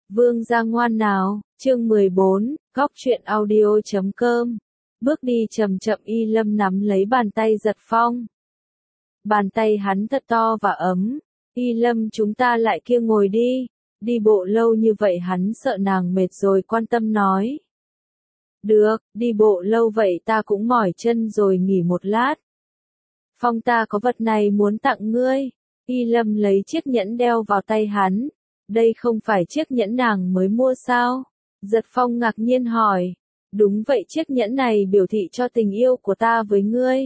Vương gia ngoan nào, chương 14, góc truyện audio.com. Bước đi chậm chậm Y Lâm nắm lấy bàn tay Giật Phong. Bàn tay hắn thật to và ấm. Y Lâm, chúng ta lại kia ngồi đi. Đi bộ lâu như vậy hắn sợ nàng mệt rồi quan tâm nói. Được, đi bộ lâu vậy ta cũng mỏi chân rồi nghỉ một lát. Phong, ta có vật này muốn tặng ngươi. Y Lâm lấy chiếc nhẫn đeo vào tay hắn. Đây không phải chiếc nhẫn nàng mới mua sao? Giật Phong ngạc nhiên hỏi. Đúng vậy, chiếc nhẫn này biểu thị cho tình yêu của ta với ngươi.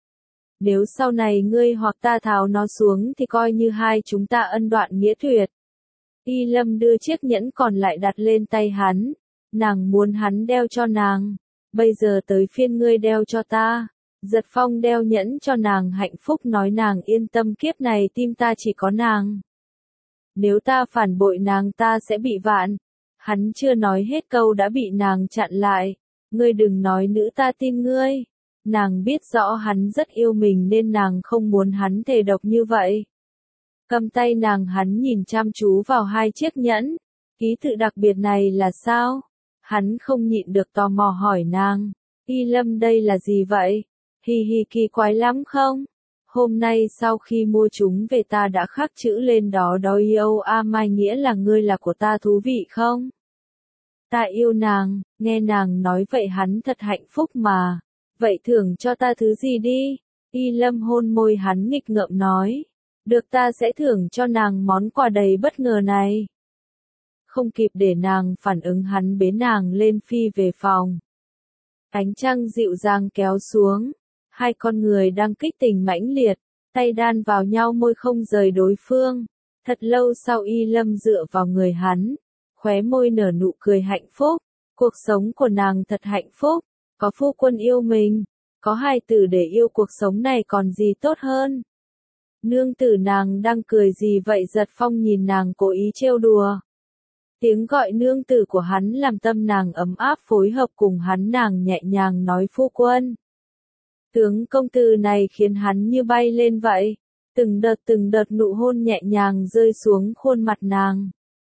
Nếu sau này ngươi hoặc ta tháo nó xuống thì coi như hai chúng ta ân đoạn nghĩa tuyệt. Y Lâm đưa chiếc nhẫn còn lại đặt lên tay hắn. Nàng muốn hắn đeo cho nàng. Bây giờ tới phiên ngươi đeo cho ta. Giật Phong đeo nhẫn cho nàng hạnh phúc nói nàng yên tâm, kiếp này tim ta chỉ có nàng. Nếu ta phản bội nàng ta sẽ bị vạn. Hắn chưa nói hết câu đã bị nàng chặn lại. Ngươi đừng nói nữa, ta tin ngươi. Nàng biết rõ hắn rất yêu mình nên nàng không muốn hắn thề độc như vậy. Cầm tay nàng, hắn nhìn chăm chú vào hai chiếc nhẫn. Ký tự đặc biệt này là sao? Hắn không nhịn được tò mò hỏi nàng. Y Lâm, đây là gì vậy? Hi hi, kỳ quái lắm không? Hôm nay sau khi mua chúng về ta đã khắc chữ lên đó đó, yêu a mai, nghĩa là ngươi là của ta, thú vị không? Ta yêu nàng. Nghe nàng nói vậy hắn thật hạnh phúc mà. Vậy thưởng cho ta thứ gì đi? Y Lâm hôn môi hắn nghịch ngợm nói. Được, ta sẽ thưởng cho nàng món quà đầy bất ngờ này. Không kịp để nàng phản ứng, hắn bế nàng lên phi về phòng. Ánh trăng dịu dàng kéo xuống. Hai con người đang kích tình mãnh liệt, tay đan vào nhau, môi không rời đối phương. Thật lâu sau Y Lâm dựa vào người hắn, khóe môi nở nụ cười hạnh phúc. Cuộc sống của nàng thật hạnh phúc, có phu quân yêu mình, có hài tử để yêu, cuộc sống này còn gì tốt hơn. Nương tử, nàng đang cười gì vậy? Giật Phong nhìn nàng cố ý trêu đùa. Tiếng gọi nương tử của hắn làm tâm nàng ấm áp, phối hợp cùng hắn nàng nhẹ nhàng nói phu quân. Tướng công từ này khiến hắn như bay lên vậy. Từng đợt nụ hôn nhẹ nhàng rơi xuống khuôn mặt nàng.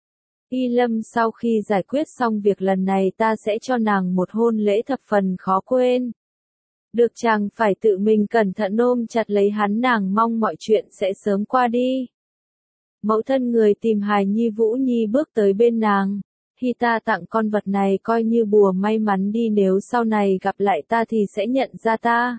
Y Lâm, sau khi giải quyết xong việc lần này ta sẽ cho nàng một hôn lễ thập phần khó quên. Được, chàng phải tự mình cẩn thận ôm chặt lấy hắn, nàng mong mọi chuyện sẽ sớm qua đi. Mẫu thân người tìm hài nhi Vũ Nhi bước tới bên nàng. Khi ta tặng con vật này coi như bùa may mắn đi, nếu sau này gặp lại ta thì sẽ nhận ra ta.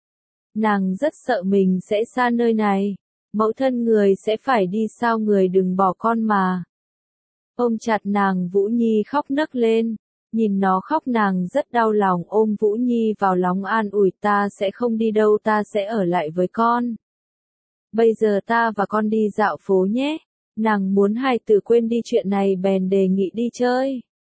Nàng rất sợ mình sẽ xa nơi này. Mẫu thân người sẽ phải đi sao, người đừng bỏ con mà. Ôm chặt nàng, Vũ Nhi khóc nấc lên. Nhìn nó khóc nàng rất đau lòng, ôm Vũ Nhi vào lòng an ủi, ta sẽ không đi đâu, ta sẽ ở lại với con. Bây giờ ta và con đi dạo phố nhé. Nàng muốn hài tử quên đi chuyện này bèn đề nghị đi chơi.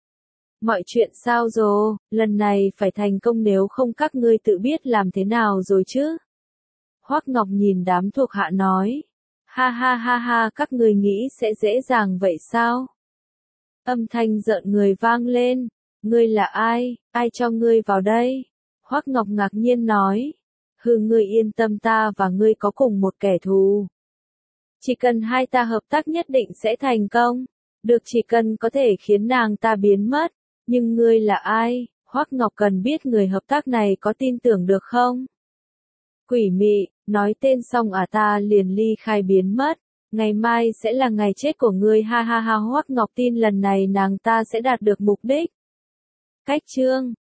Mọi chuyện sao rồi, lần này phải thành công, nếu không các ngươi tự biết làm thế nào rồi chứ. Hoắc Ngọc nhìn đám thuộc hạ nói. Ha ha ha ha, các ngươi nghĩ sẽ dễ dàng vậy sao? Âm thanh rợn người vang lên. Ngươi là ai, ai cho ngươi vào đây? Hoắc Ngọc ngạc nhiên nói. Hừ, ngươi yên tâm, ta và ngươi có cùng một kẻ thù. Chỉ cần hai ta hợp tác nhất định sẽ thành công. Được, chỉ cần có thể khiến nàng ta biến mất. Nhưng ngươi là ai? Hoắc Ngọc cần biết người hợp tác này có tin tưởng được không? Quỷ mị, nói tên xong ta liền ly khai biến mất. Ngày mai sẽ là ngày chết của ngươi, ha ha ha. Hoắc Ngọc tin lần này nàng ta sẽ đạt được mục đích. Cách chương